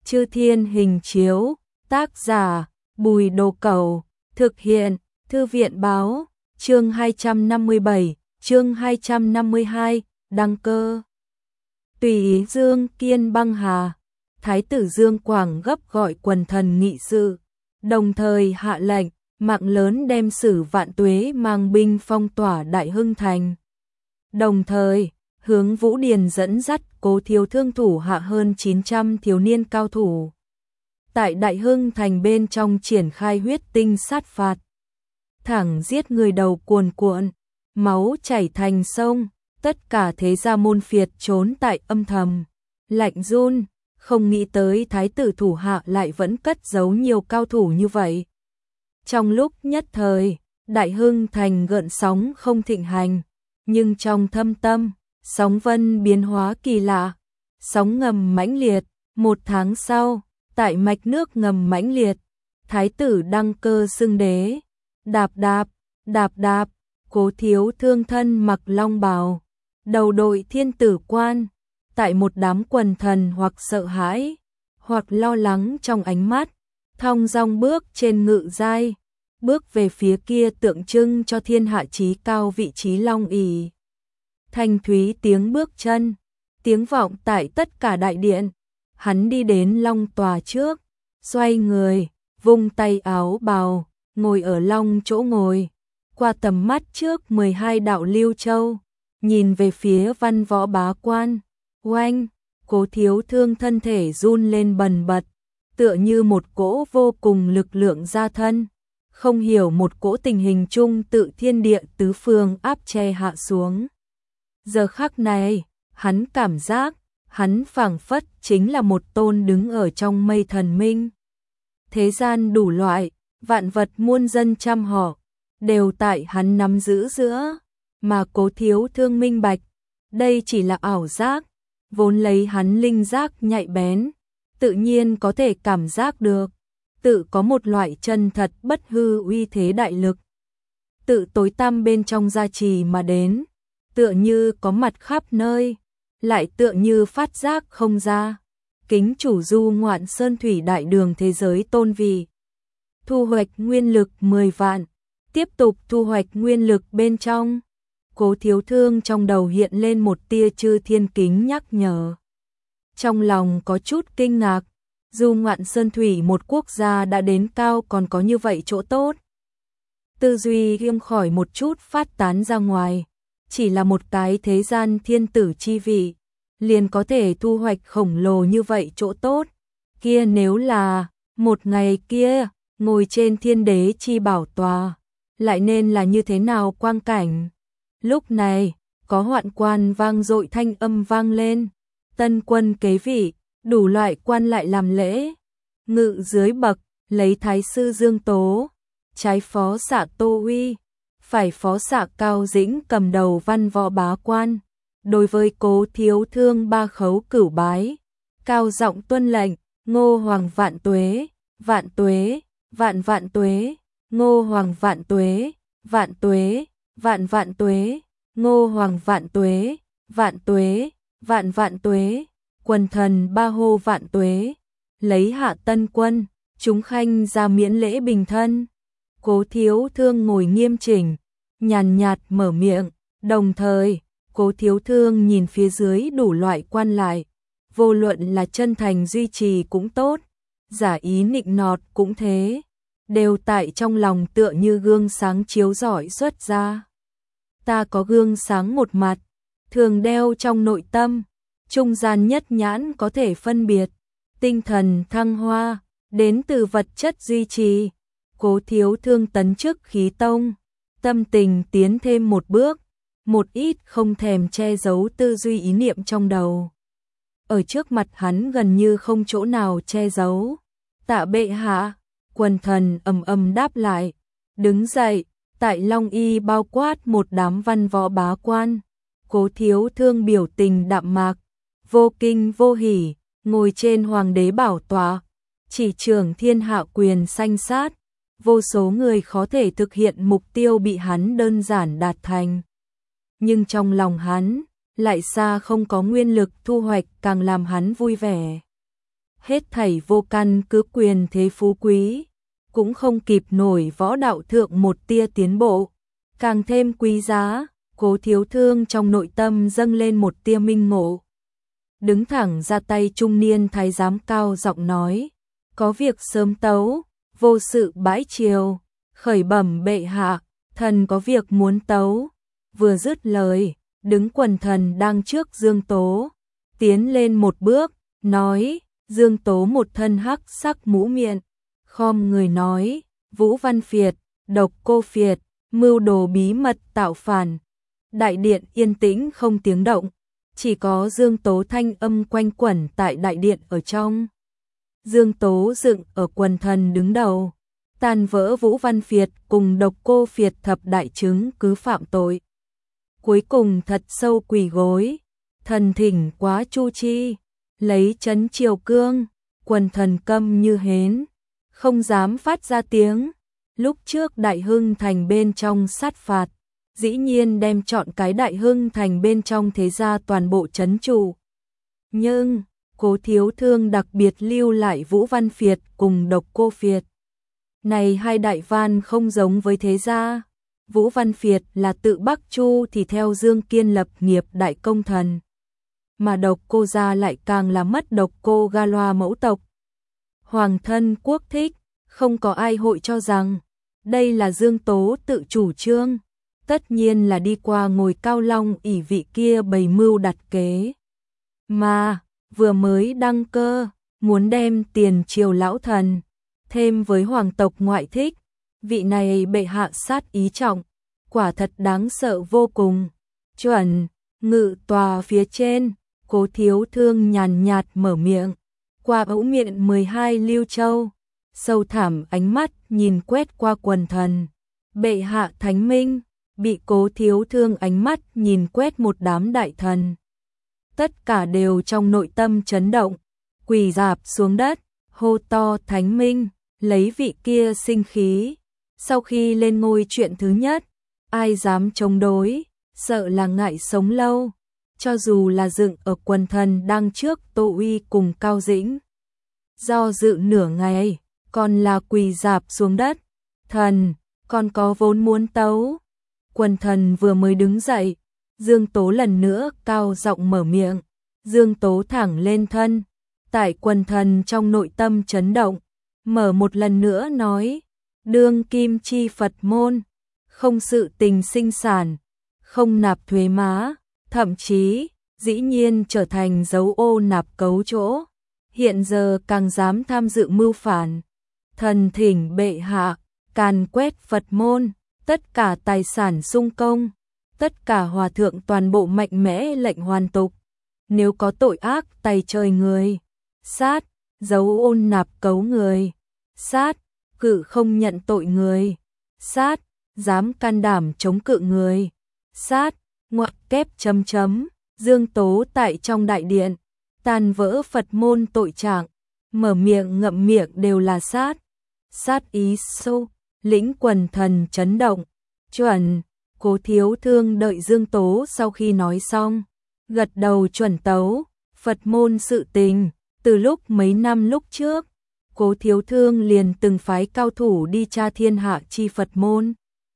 Chư Thiên Hình Chiếu, tác giả Bùi Đồ Cẩu, thực hiện Thư viện báo, chương 257, chương 252, đăng cơ. Tùy ý Dương Kiên băng hà, Thái tử Dương Quảng gấp gọi quần thần nghị sự, đồng thời hạ lệnh, mạng lớn đem Sử Vạn Tuế mang binh phong tỏa Đại Hưng Thành. Đồng thời, hướng Vũ Điền dẫn dắt Cố Thiếu Thương thủ hạ hơn 900 thiếu niên cao thủ. Tại Đại Hưng Thành bên trong triển khai huyết tinh sát phạt. Thẳng giết người đầu cuồn cuộn, máu chảy thành sông, tất cả thế gia môn phiệt trốn tại âm thầm. Lạnh run, không nghĩ tới thái tử thủ hạ lại vẫn cất giấu nhiều cao thủ như vậy. Trong lúc nhất thời, Đại Hưng Thành gợn sóng không thịnh hành, nhưng trong thâm tâm, sóng vân biến hóa kỳ lạ, sóng ngầm mãnh liệt. 1 tháng sau, tại mạch nước ngầm mãnh liệt, thái tử đăng cơ xưng đế. Đạp đạp, đạp đạp, Cố Thiếu Thương thân mặc long bào, đầu đội thiên tử quan, tại một đám quần thần hoặc sợ hãi, hoặc lo lắng trong ánh mắt, thong dong bước trên ngự giai, bước về phía kia tượng trưng cho thiên hạ chí cao vị trí long ỷ. Thanh thúy tiếng bước chân, tiếng vọng tại tất cả đại điện, hắn đi đến long tòa trước, xoay người, vung tay áo bào, ngồi ở long chỗ ngồi, qua tầm mắt trước 12 đạo lưu châu, nhìn về phía văn võ bá quan. Oanh, Cố Thiếu Thương thân thể run lên bần bật, tựa như một cỗ vô cùng lực lượng ra thân, không hiểu một cỗ tình hình chung tự thiên địa tứ phương áp che hạ xuống. Giờ khắc này, hắn cảm giác, hắn phảng phất chính là một tôn đứng ở trong mây thần minh. Thế gian đủ loại, vạn vật muôn dân trăm họ, đều tại hắn nắm giữ giữa, mà Cố Thiếu Thương minh bạch, đây chỉ là ảo giác, vốn lấy hắn linh giác nhạy bén, tự nhiên có thể cảm giác được, tự có một loại chân thật bất hư uy thế đại lực. Tự tối tăm bên trong gia trì mà đến, tựa như có mặt khắp nơi, lại tựa như phát giác không ra. Kính chủ du ngoạn sơn thủy đại đường thế giới tôn vị. Thu hoạch nguyên lực 10 vạn, tiếp tục thu hoạch nguyên lực bên trong. Cố Thiếu Thương trong đầu hiện lên một tia Chư Thiên Kính nhắc nhở. Trong lòng có chút kinh ngạc, du ngoạn sơn thủy một quốc gia đã đến cao còn có như vậy chỗ tốt. Tư duy riêng khỏi một chút phát tán ra ngoài, chỉ là một cái thế gian thiên tử chi vị, liền có thể thu hoạch khổng lồ như vậy chỗ tốt. Kia nếu là, một ngày kia, ngồi trên thiên đế chi bảo tòa, lại nên là như thế nào quang cảnh. Lúc này, có hoạn quan vang dội thanh âm vang lên, tân quân kế vị, đủ loại quan lại làm lễ. Ngự dưới bậc, lấy thái sư Dương Tố, trái phó xạ Tô Uy, phải phó xạ Cao Dĩnh cầm đầu văn võ bá quan. Đối với Cố Thiếu Thương 3 khấu cửu bái, cao giọng tuân lệnh, Ngô Hoàng vạn tuế, vạn tuế, vạn vạn tuế, Ngô Hoàng vạn tuế, vạn tuế, vạn vạn tuế, Ngô Hoàng vạn tuế, vạn tuế, vạn vạn tuế, quần thần ba hô vạn tuế, lấy hạ tân quân, chúng khanh ra miễn lễ bình thân. Cố Thiếu Thương ngồi nghiêm chỉnh, nhàn nhạt mở miệng, đồng thời, Cố Thiếu Thương nhìn phía dưới đủ loại quan lại, vô luận là chân thành duy trì cũng tốt, giả ý nịnh nọt cũng thế, đều tại trong lòng tựa như gương sáng chiếu rọi xuất ra. Ta có gương sáng một mặt, thường đeo trong nội tâm, trung gian nhất nhãn có thể phân biệt, tinh thần thăng hoa, đến từ vật chất duy trì. Cố Thiếu Thương tấn chức khí tông, tâm tình tiến thêm một bước, một ít không thèm che giấu tư duy ý niệm trong đầu. Ở trước mặt hắn gần như không chỗ nào che giấu. Tạ bệ hạ, quần thần ầm ầm đáp lại, đứng dậy, tại Long Y bao quát một đám văn võ bá quan. Cố Thiếu Thương biểu tình đạm mạc, vô kinh vô hỉ, ngồi trên hoàng đế bảo tọa, chỉ trưởng thiên hạ quyền sanh sát, vô số người khó thể thực hiện mục tiêu bị hắn đơn giản đạt thành. Nhưng trong lòng hắn, lại xa không có nguyên lực thu hoạch càng làm hắn vui vẻ. hết thảy vô căn cứ quyền thế phú quý, cũng không kịp nổi võ đạo thượng một tia tiến bộ. Càng thêm quý giá, Cố Thiếu Thương trong nội tâm dâng lên một tia minh ngộ. Đứng thẳng ra tay, trung niên thái giám cao giọng nói, có việc sớm tấu, vô sự bãi triều, khởi bẩm bệ hạ, thần có việc muốn tấu. Vừa dứt lời, đứng quần thần đang trước Dương Tố, tiến lên một bước, nói. Dương Tố một thân hắc sắc mũ miệng, khom người nói, Vũ Văn Phiệt, Độc Cô Phiệt, mưu đồ bí mật tạo phản. Đại điện yên tĩnh không tiếng động, chỉ có Dương Tố thanh âm quanh quẩn tại đại điện ở trong. Dương Tố dựng ở quần thần đứng đầu, tan vỡ Vũ Văn Phiệt cùng Độc Cô Phiệt thập đại chứng cứ phạm tội. Cuối cùng thật sâu quỳ gối, thần thỉnh quá chu chi, lấy trấn triều cương, quần thần câm như hến, không dám phát ra tiếng. Lúc trước Đại Hưng Thành bên trong sát phạt, dĩ nhiên đem chọn cái Đại Hưng Thành bên trong thế gia toàn bộ trấn trụ. Nhưng, Cố Thiếu Thương đặc biệt lưu lại Vũ Văn Phiệt cùng Độc Cô Phiệt. Này hai đại van không giống với thế gia. Vũ Văn Phiệt là tự Bắc Chu thì theo Dương Kiên lập nghiệp đại công thần. Mà Độc Cô gia lại càng là mất Độc Cô Galoa mẫu tộc. Hoàng thân quốc thích, không có ai hội cho rằng đây là Dương Tố tự chủ trương, tất nhiên là đi qua ngồi cao long ỷ vị kia bày mưu đặt kế. Mà, vừa mới đăng cơ, muốn đem tiền triều lão thần, thêm với hoàng tộc ngoại thích, vị này bệ hạ sát ý trọng, quả thật đáng sợ vô cùng. Chuẩn, ngự tòa phía trên, Cố Thiếu Thương nhàn nhạt mở miệng, qua ấu miệng 12 lưu châu, sâu thẳm ánh mắt nhìn quét qua quần thần. Bệ hạ thánh minh, bị Cố Thiếu Thương ánh mắt nhìn quét một đám đại thần. Tất cả đều trong nội tâm chấn động, quỳ rạp xuống đất, hô to thánh minh, lấy vị kia sinh khí. Sau khi lên ngôi chuyện thứ nhất, ai dám chống đối, sợ là ngại sống lâu. Cho dù là dựng ở quần thần đang trước Tô Uy cùng Cao Dĩnh. Do dự nửa ngày, còn là quỳ rạp xuống đất. Thần, còn có vốn muốn tấu. Quần thần vừa mới đứng dậy, Dương Tố lần nữa cao giọng mở miệng. Dương Tố thẳng lên thân, tại quần thần trong nội tâm chấn động, mở một lần nữa nói, đương kim chi Phật môn, không sự tình sinh sản, không nạp thuế má, thậm chí, dĩ nhiên trở thành dấu ô nạp cấu chỗ, hiện giờ càng dám tham dự mưu phản. Thần thỉnh bệ hạ, càn quét Phật môn, tất cả tài sản sung công, tất cả hòa thượng toàn bộ mạnh mẽ lệnh hoàn tục. Nếu có tội ác tày trời người, sát, dấu ôn nạp cấu người, sát, cự không nhận tội người, sát, dám can đảm chống cự người, sát, ngoặc kép chấm chấm. Dương Tố tại trong đại điện, tàn vỡ Phật môn tội trạng, mở miệng ngậm miệng đều là sát. Sát ý sâu, lĩnh quần thần chấn động. Chuẩn, Cố Thiếu Thương đợi Dương Tố sau khi nói xong, gật đầu chuẩn tấu. Phật môn sự tình, từ lúc mấy năm lúc trước, Cố Thiếu Thương liền từng phái cao thủ đi tra thiên hạ chi Phật môn.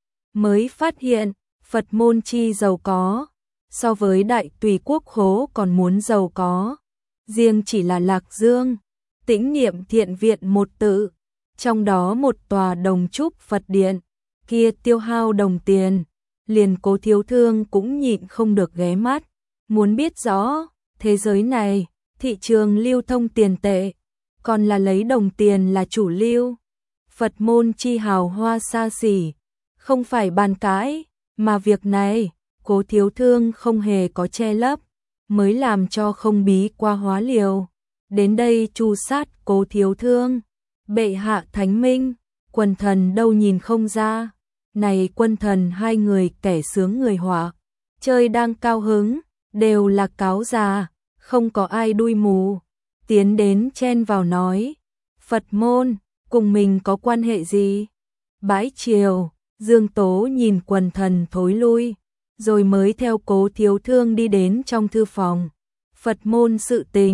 Mới phát hiện, Phật môn chi giàu có, so với đại tùy quốc khố còn muốn giàu có. Riêng chỉ là Lạc Dương, Tĩnh Niệm Thiện Viện một tự, trong đó một tòa đồng trúc Phật điện, kia tiêu hao đồng tiền, liền Cố Thiếu Thương cũng nhịn không được ghé mắt. Muốn biết rõ, thế giới này, thị trường lưu thông tiền tệ, còn là lấy đồng tiền là chủ lưu. Phật môn chi hào hoa xa xỉ, không phải bàn cãi, mà việc này, Cố Thiếu Thương không hề có che lấp, mới làm cho không bí qua hóa liều. Đến đây tru sát Cố Thiếu Thương, bệ hạ thánh minh, quần thần đâu nhìn không ra. Này quân thần hai người kẻ sướng người họa, chơi đang cao hứng, đều là cáo già, không có ai đuôi mù. Tiến đến chen vào nói, Phật môn, cùng mình có quan hệ gì? Bãi triều, Dương Tố nhìn quần thần thối lui, rồi mới theo Cố Thiếu Thương đi đến trong thư phòng. Phật môn sự tình,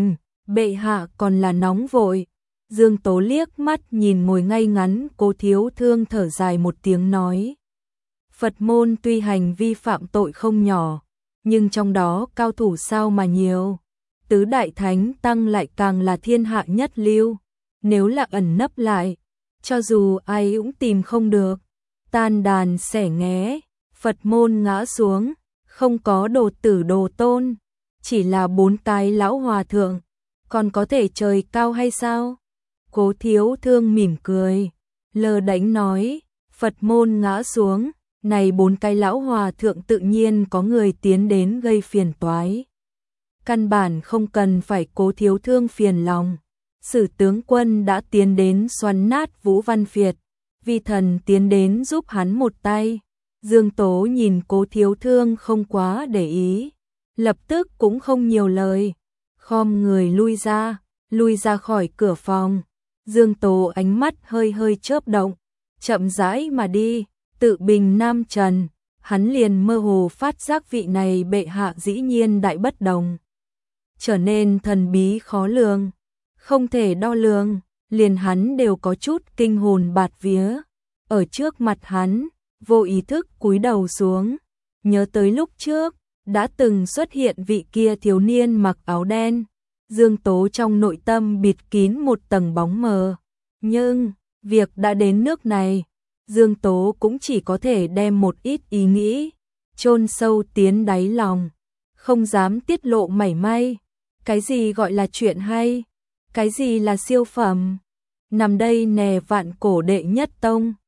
Bệ hạ còn là nóng vội. Dương Tố liếc mắt nhìn ngồi ngay ngắn Cố Thiếu Thương thở dài một tiếng nói. Phật môn tuy hành vi phạm tội không nhỏ, nhưng trong đó cao thủ sao mà nhiều. Tứ đại thánh tăng lại càng là thiên hạ nhất lưu. Nếu là ẩn nấp lại, cho dù ai cũng tìm không được. Tan đàn xẻ nghé, Phật môn ngã xuống, không có đồ tử đồ tôn, chỉ là 4 cái lão hòa thượng, còn có thể trời cao hay sao? Cố Thiếu Thương mỉm cười, lơ đễnh nói, Phật môn ngã xuống, này 4 cái lão hòa thượng tự nhiên có người tiến đến gây phiền toái. Căn bản không cần phải Cố Thiếu Thương phiền lòng. Sử tướng quân đã tiến đến xoắn nát Vũ Văn Việt, vi thần tiến đến giúp hắn một tay. Dương Tố nhìn Cố Thiếu Thương không quá để ý, lập tức cũng không nhiều lời, khom người lui ra khỏi cửa phòng. Dương Tố ánh mắt hơi hơi chớp động, chậm rãi mà đi, tự bình nam trần, hắn liền mơ hồ phát giác vị này bệ hạ dĩ nhiên đại bất đồng, trở nên thần bí khó lường, không thể đo lường, liền hắn đều có chút kinh hồn bạt vía. Ở trước mặt hắn, vô ý thức cúi đầu xuống, nhớ tới lúc trước đã từng xuất hiện vị kia thiếu niên mặc áo đen. Dương Tố trong nội tâm bịt kín một tầng bóng mờ, nhưng việc đã đến nước này, Dương Tố cũng chỉ có thể đem một ít ý nghĩ chôn sâu tiến đáy lòng, không dám tiết lộ mảy may. Cái gì gọi là chuyện hay, cái gì là siêu phẩm, nằm đây nè vạn cổ đệ nhất tông.